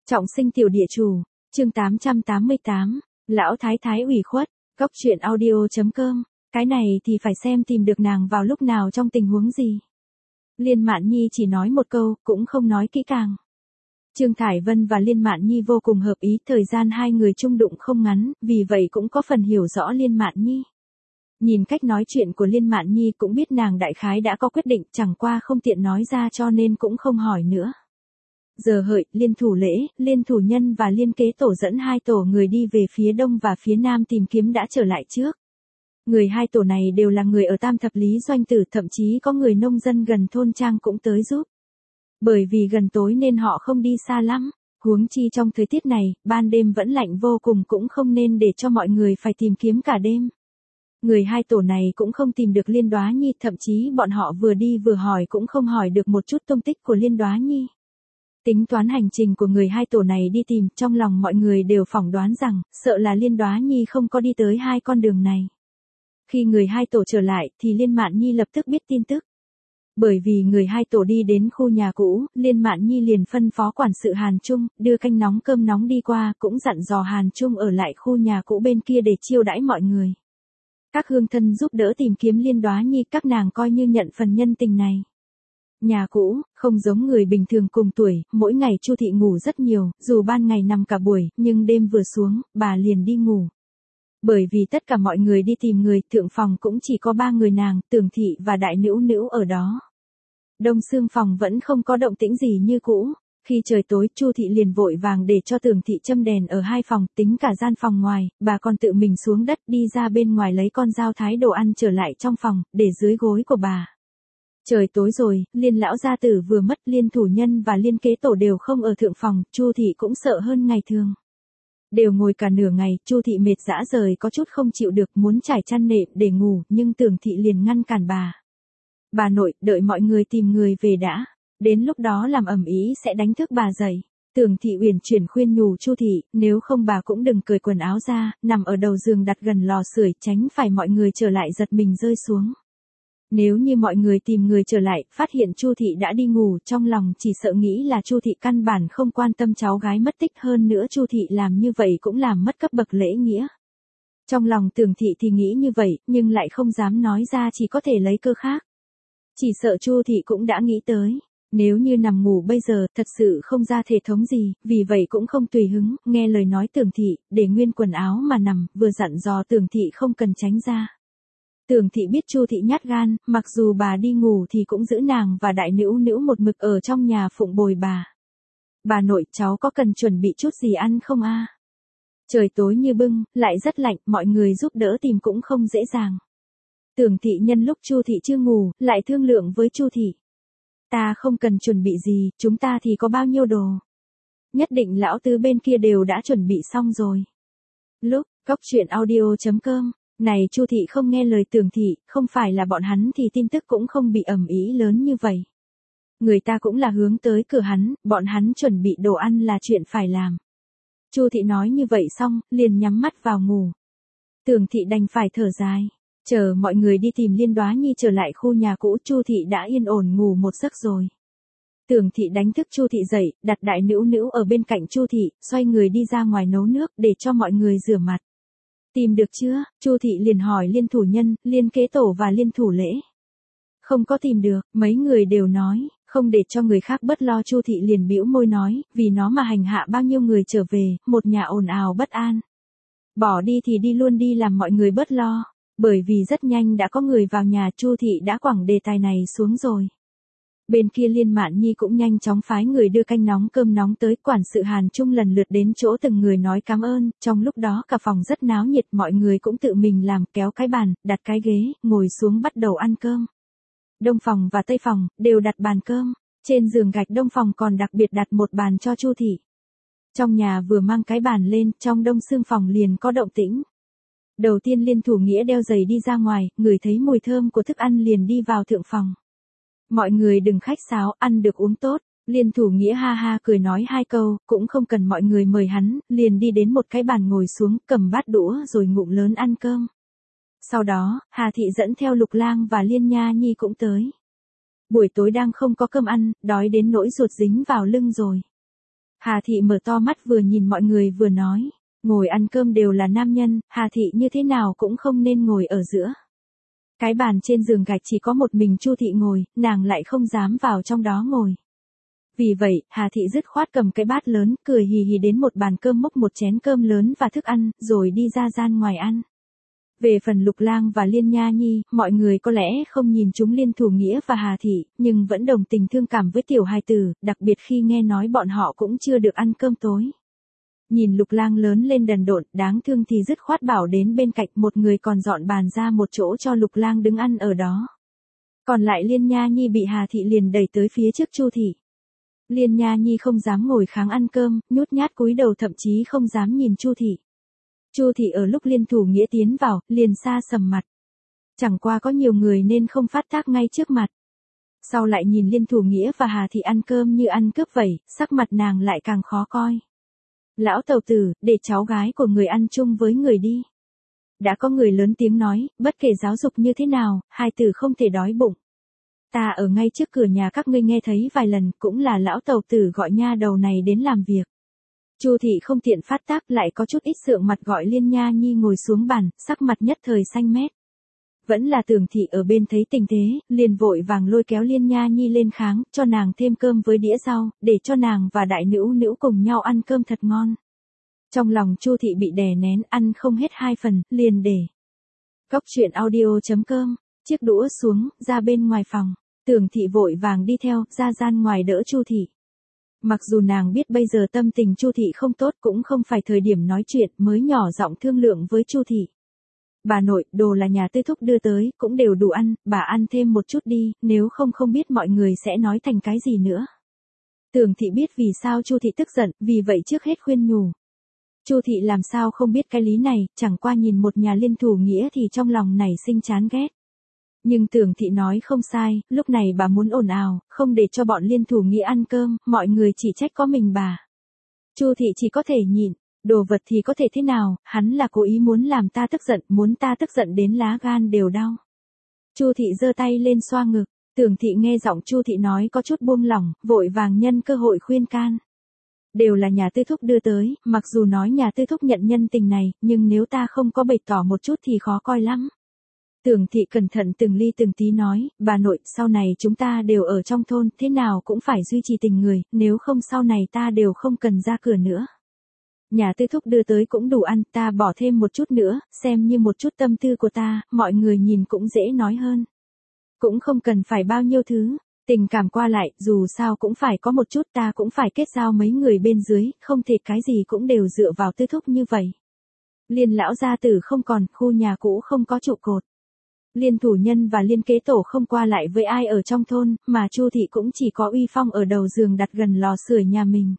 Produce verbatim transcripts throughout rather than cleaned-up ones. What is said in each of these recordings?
Trọng sinh tiểu địa chủ, chương tám trăm tám mươi tám, lão thái thái ủy khuất, góc truyện audio chấm com, cái này thì phải xem tìm được nàng vào lúc nào trong tình huống gì. Liên Mạn Nhi chỉ nói một câu, cũng không nói kỹ càng. Trương Thải Vân và Liên Mạn Nhi vô cùng hợp ý, thời gian hai người chung đụng không ngắn, vì vậy cũng có phần hiểu rõ Liên Mạn Nhi. Nhìn cách nói chuyện của Liên Mạn Nhi cũng biết nàng đại khái đã có quyết định, chẳng qua không tiện nói ra cho nên cũng không hỏi nữa. Giờ hợi, Liên Thủ Lễ, Liên Thủ Nhân và Liên Kế Tổ dẫn hai tổ người đi về phía đông và phía nam tìm kiếm đã trở lại trước. Người hai tổ này đều là người ở Tam Thập Lý Doanh Tử, thậm chí có người nông dân gần thôn trang cũng tới giúp. Bởi vì gần tối nên họ không đi xa lắm, huống chi trong thời tiết này, ban đêm vẫn lạnh vô cùng cũng không nên để cho mọi người phải tìm kiếm cả đêm. Người hai tổ này cũng không tìm được Liên Đoá Nhi, thậm chí bọn họ vừa đi vừa hỏi cũng không hỏi được một chút tung tích của Liên Đoá Nhi. Tính toán hành trình của người hai tổ này đi tìm, trong lòng mọi người đều phỏng đoán rằng, sợ là Liên Đoá Nhi không có đi tới hai con đường này. Khi người hai tổ trở lại, thì Liên Mạn Nhi lập tức biết tin tức. Bởi vì người hai tổ đi đến khu nhà cũ, Liên Mạn Nhi liền phân phó quản sự Hàn Trung, đưa canh nóng cơm nóng đi qua, cũng dặn dò Hàn Trung ở lại khu nhà cũ bên kia để chiêu đãi mọi người. Các hương thân giúp đỡ tìm kiếm Liên Đoá Nhi, các nàng coi như nhận phần nhân tình này. Nhà cũ, không giống người bình thường cùng tuổi, mỗi ngày Chu thị ngủ rất nhiều, dù ban ngày nằm cả buổi, nhưng đêm vừa xuống, bà liền đi ngủ. Bởi vì tất cả mọi người đi tìm người, thượng phòng cũng chỉ có ba người nàng, Tưởng thị và đại nữu nữu ở đó. Đông xương phòng vẫn không có động tĩnh gì như cũ. Khi trời tối, Chu thị liền vội vàng để cho Tưởng thị châm đèn ở hai phòng, tính cả gian phòng ngoài, bà còn tự mình xuống đất đi ra bên ngoài lấy con dao thái đồ ăn trở lại trong phòng, để dưới gối của bà. Trời tối rồi, Liên lão gia tử vừa mất, Liên Thủ Nhân và Liên Kế Tổ đều không ở thượng phòng, Chu thị cũng sợ hơn ngày thường. Đều ngồi cả nửa ngày, Chu thị mệt dã rời có chút không chịu được, muốn trải chăn nệm để ngủ, nhưng Tưởng thị liền ngăn cản bà. Bà nội, đợi mọi người tìm người về đã, đến lúc đó làm ầm ĩ sẽ đánh thức bà dậy. Tưởng thị uyển chuyển khuyên nhủ Chu thị, nếu không bà cũng đừng cởi quần áo ra, nằm ở đầu giường đặt gần lò sưởi, tránh phải mọi người trở lại giật mình rơi xuống. Nếu như mọi người tìm người trở lại, phát hiện Chu thị đã đi ngủ, trong lòng chỉ sợ nghĩ là Chu thị căn bản không quan tâm cháu gái mất tích, hơn nữa Chu thị làm như vậy cũng làm mất cấp bậc lễ nghĩa. Trong lòng Tưởng thị thì nghĩ như vậy, nhưng lại không dám nói ra, chỉ có thể lấy cơ khác. Chỉ sợ Chu thị cũng đã nghĩ tới, nếu như nằm ngủ bây giờ, thật sự không ra thể thống gì, vì vậy cũng không tùy hứng, nghe lời nói Tưởng thị, để nguyên quần áo mà nằm, vừa dặn dò Tưởng thị không cần tránh ra. Tưởng thị biết Chu thị nhát gan, mặc dù bà đi ngủ thì cũng giữ nàng và đại nữu nữu một mực ở trong nhà phụng bồi bà. Bà nội, cháu có cần chuẩn bị chút gì ăn không a? Trời tối như bưng, lại rất lạnh, mọi người giúp đỡ tìm cũng không dễ dàng. Tưởng thị nhân lúc Chu thị chưa ngủ, lại thương lượng với Chu thị. Ta không cần chuẩn bị gì, chúng ta thì có bao nhiêu đồ. Nhất định lão tứ bên kia đều đã chuẩn bị xong rồi. Lúc, góc truyện audio chấm com. Này Chu thị không nghe lời Tưởng thị, không phải là bọn hắn thì tin tức cũng không bị ầm ĩ lớn như vậy. Người ta cũng là hướng tới cửa hắn, bọn hắn chuẩn bị đồ ăn là chuyện phải làm. Chu thị nói như vậy xong, liền nhắm mắt vào ngủ. Tưởng thị đành phải thở dài. Chờ mọi người đi tìm Liên Đoá Nhi trở lại khu nhà cũ, Chu thị đã yên ổn ngủ một giấc rồi. Tưởng thị đánh thức Chu thị dậy, đặt đại nữu nữu ở bên cạnh Chu thị, xoay người đi ra ngoài nấu nước để cho mọi người rửa mặt. Tìm được chưa? Chu thị liền hỏi Liên Thủ Nhân, Liên Kế Tổ và Liên Thủ Lễ. Không có tìm được, mấy người đều nói, không để cho người khác bớt lo. Chu thị liền bĩu môi nói, vì nó mà hành hạ bao nhiêu người trở về, một nhà ồn ào bất an. Bỏ đi thì đi luôn đi, làm mọi người bớt lo. Bởi vì rất nhanh đã có người vào nhà, Chu thị đã quẳng đề tài này xuống rồi. Bên kia Liên Mạn Nhi cũng nhanh chóng phái người đưa canh nóng cơm nóng tới, quản sự Hàn Trung lần lượt đến chỗ từng người nói cảm ơn, trong lúc đó cả phòng rất náo nhiệt, mọi người cũng tự mình làm, kéo cái bàn, đặt cái ghế, ngồi xuống bắt đầu ăn cơm. Đông phòng và Tây phòng, đều đặt bàn cơm, trên giường gạch Đông phòng còn đặc biệt đặt một bàn cho Chu thị. Trong nhà vừa mang cái bàn lên, trong Đông xương phòng liền có động tĩnh. Đầu tiên Liên Thủ Nghĩa đeo giày đi ra ngoài, ngửi thấy mùi thơm của thức ăn liền đi vào thượng phòng. Mọi người đừng khách sáo, ăn được uống tốt. Liên Thủ Nghĩa ha ha cười nói hai câu, cũng không cần mọi người mời hắn, liền đi đến một cái bàn ngồi xuống, cầm bát đũa rồi ngụm lớn ăn cơm. Sau đó, Hà Thị dẫn theo Lục Lang và Liên Nha Nhi cũng tới. Buổi tối đang không có cơm ăn, đói đến nỗi ruột dính vào lưng rồi. Hà Thị mở to mắt vừa nhìn mọi người vừa nói, ngồi ăn cơm đều là nam nhân, Hà Thị như thế nào cũng không nên ngồi ở giữa. Cái bàn trên giường gạch chỉ có một mình Chu Thị ngồi, nàng lại không dám vào trong đó ngồi. Vì vậy, Hà Thị dứt khoát cầm cái bát lớn, cười hì hì đến một bàn cơm múc một chén cơm lớn và thức ăn, rồi đi ra gian ngoài ăn. Về phần Lục Lang và Liên Nha Nhi, mọi người có lẽ không nhìn chúng Liên Thủ Nghĩa và Hà Thị, nhưng vẫn đồng tình thương cảm với tiểu hài tử, đặc biệt khi nghe nói bọn họ cũng chưa được ăn cơm tối. Nhìn Lục Lang lớn lên đần độn, đáng thương thì dứt khoát bảo đến bên cạnh một người còn dọn bàn ra một chỗ cho Lục Lang đứng ăn ở đó. Còn lại Liên Nha Nhi bị Hà Thị liền đẩy tới phía trước Chu Thị. Liên Nha Nhi không dám ngồi kháng ăn cơm, nhút nhát cúi đầu thậm chí không dám nhìn Chu Thị. Chu Thị ở lúc Liên Thủ Nghĩa tiến vào, liền xa sầm mặt. Chẳng qua có nhiều người nên không phát tác ngay trước mặt. Sau lại nhìn Liên Thủ Nghĩa và Hà Thị ăn cơm như ăn cướp vậy, sắc mặt nàng lại càng khó coi. Lão tàu tử, để cháu gái của người ăn chung với người đi. Đã có người lớn tiếng nói, bất kể giáo dục như thế nào, hai tử không thể đói bụng. Ta ở ngay trước cửa nhà các ngươi nghe thấy vài lần, cũng là lão tàu tử gọi nha đầu này đến làm việc. Chu Thị không tiện phát tác, lại có chút ít sượng mặt gọi Liên Nha Nhi ngồi xuống bàn, sắc mặt nhất thời xanh mét. Vẫn là Tưởng Thị ở bên thấy tình thế, liền vội vàng lôi kéo Liên Nha Nhi lên kháng, cho nàng thêm cơm với đĩa rau, để cho nàng và đại nữ nữ cùng nhau ăn cơm thật ngon. Trong lòng Chu Thị bị đè nén, ăn không hết hai phần, liền để. Cóc truyện audio chấm com, chiếc đũa xuống, ra bên ngoài phòng, Tưởng Thị vội vàng đi theo, ra gian ngoài đỡ Chu Thị. Mặc dù nàng biết bây giờ tâm tình Chu Thị không tốt, cũng không phải thời điểm nói chuyện, mới nhỏ giọng thương lượng với Chu Thị. Bà nội, đồ là nhà Tư Thúc đưa tới, cũng đều đủ ăn, bà ăn thêm một chút đi, nếu không không biết mọi người sẽ nói thành cái gì nữa. Tưởng Thị biết vì sao Chu Thị tức giận, vì vậy trước hết khuyên nhủ. Chu Thị làm sao không biết cái lý này, chẳng qua nhìn một nhà Liên Thủ Nghĩa thì trong lòng nảy sinh chán ghét. Nhưng Tưởng Thị nói không sai, lúc này bà muốn ồn ào, không để cho bọn Liên Thủ Nghĩa ăn cơm, mọi người chỉ trách có mình bà. Chu Thị chỉ có thể nhịn, đồ vật thì có thể thế nào, hắn là cố ý muốn làm ta tức giận, muốn ta tức giận đến lá gan đều đau. Chu Thị giơ tay lên xoa ngực, Tưởng Thị nghe giọng Chu Thị nói có chút buông lỏng, vội vàng nhân cơ hội khuyên can. Đều là nhà Tư Thúc đưa tới, mặc dù nói nhà Tư Thúc nhận nhân tình này, nhưng nếu ta không có bày tỏ một chút thì khó coi lắm. Tưởng Thị cẩn thận từng ly từng tí nói, bà nội, sau này chúng ta đều ở trong thôn, thế nào cũng phải duy trì tình người, nếu không sau này ta đều không cần ra cửa nữa. Nhà Tư Thúc đưa tới cũng đủ ăn, ta bỏ thêm một chút nữa, xem như một chút tâm tư của ta, mọi người nhìn cũng dễ nói hơn. Cũng không cần phải bao nhiêu thứ, tình cảm qua lại, dù sao cũng phải có một chút, ta cũng phải kết giao mấy người bên dưới, không thể cái gì cũng đều dựa vào Tư Thúc như vậy. Liên lão gia tử không còn, khu nhà cũ không có trụ cột. Liên thủ nhân và Liên kế tổ không qua lại với ai ở trong thôn, mà Chu Thị cũng chỉ có uy phong ở đầu giường đặt gần lò sưởi nhà mình.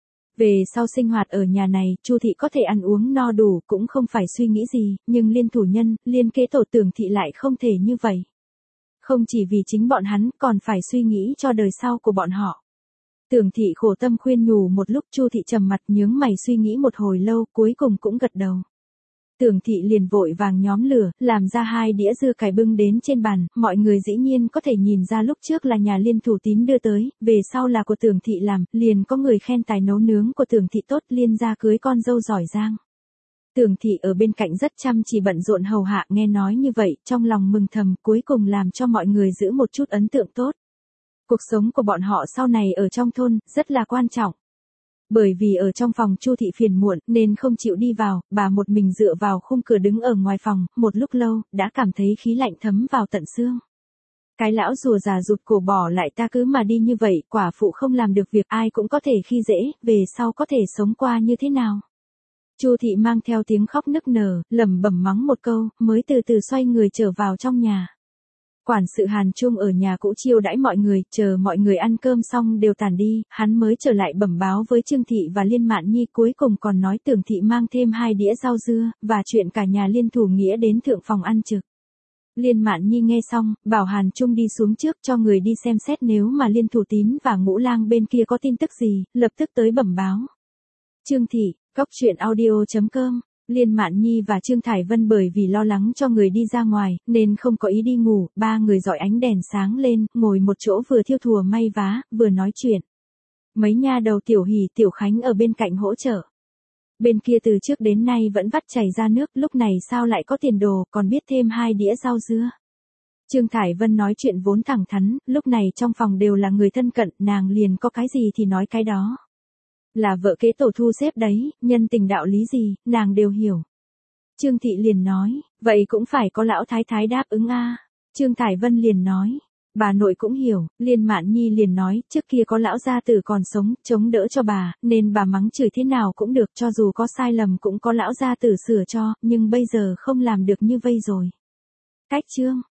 Về sau sinh hoạt ở nhà này, Chu Thị có thể ăn uống no đủ, cũng không phải suy nghĩ gì, nhưng Liên thủ nhân, Liên kế tổ Tưởng Thị lại không thể như vậy. Không chỉ vì chính bọn hắn, còn phải suy nghĩ cho đời sau của bọn họ. Tưởng Thị khổ tâm khuyên nhủ một lúc, Chu Thị trầm mặt nhướng mày suy nghĩ một hồi lâu, cuối cùng cũng gật đầu. Tưởng Thị liền vội vàng nhóm lửa, làm ra hai đĩa dưa cải bưng đến trên bàn, mọi người dĩ nhiên có thể nhìn ra lúc trước là nhà Liên Thủ Tín đưa tới, về sau là của Tưởng Thị làm, liền có người khen tài nấu nướng của Tưởng Thị tốt, Liên gia cưới con dâu giỏi giang. Tưởng Thị ở bên cạnh rất chăm chỉ bận rộn hầu hạ, nghe nói như vậy, trong lòng mừng thầm, cuối cùng làm cho mọi người giữ một chút ấn tượng tốt. Cuộc sống của bọn họ sau này ở trong thôn, rất là quan trọng. Bởi vì ở trong phòng Chu Thị phiền muộn, nên không chịu đi vào, bà một mình dựa vào khung cửa đứng ở ngoài phòng, một lúc lâu, đã cảm thấy khí lạnh thấm vào tận xương. Cái lão rùa già rụt cổ bỏ lại ta cứ mà đi như vậy, quả phụ không làm được việc ai cũng có thể khi dễ, về sau có thể sống qua như thế nào. Chu Thị mang theo tiếng khóc nức nở, lẩm bẩm mắng một câu, mới từ từ xoay người trở vào trong nhà. Quản sự Hàn Trung ở nhà cũ chiêu đãi mọi người, chờ mọi người ăn cơm xong đều tàn đi, hắn mới trở lại bẩm báo với Trương Thị và Liên Mạn Nhi, cuối cùng còn nói Tưởng Thị mang thêm hai đĩa rau dưa, và chuyện cả nhà Liên Thủ Nghĩa đến thượng phòng ăn trực. Liên Mạn Nhi nghe xong, bảo Hàn Trung đi xuống trước cho người đi xem xét nếu mà Liên Thủ Tín và Ngũ Lang bên kia có tin tức gì, lập tức tới bẩm báo. Trương Thị, cóc truyện audio chấm com. Liên Mạn Nhi và Trương Thải Vân bởi vì lo lắng cho người đi ra ngoài, nên không có ý đi ngủ, ba người dọi ánh đèn sáng lên, ngồi một chỗ vừa thiêu thùa may vá, vừa nói chuyện. Mấy nha đầu Tiểu Hỷ Tiểu Khánh ở bên cạnh hỗ trợ. Bên kia từ trước đến nay vẫn vắt chảy ra nước, lúc này sao lại có tiền đồ, còn biết thêm hai đĩa rau dưa. Trương Thải Vân nói chuyện vốn thẳng thắn, lúc này trong phòng đều là người thân cận, nàng liền có cái gì thì nói cái đó. Là vợ kế tổ thu xếp đấy, nhân tình đạo lý gì, nàng đều hiểu. Trương Thị liền nói, vậy cũng phải có lão thái thái đáp ứng a. Trương Thải Vân liền nói, bà nội cũng hiểu. Liên Mạn Nhi liền nói, trước kia có lão gia tử còn sống, chống đỡ cho bà, nên bà mắng chửi thế nào cũng được, cho dù có sai lầm cũng có lão gia tử sửa cho, nhưng bây giờ không làm được như vây rồi. Cách Trương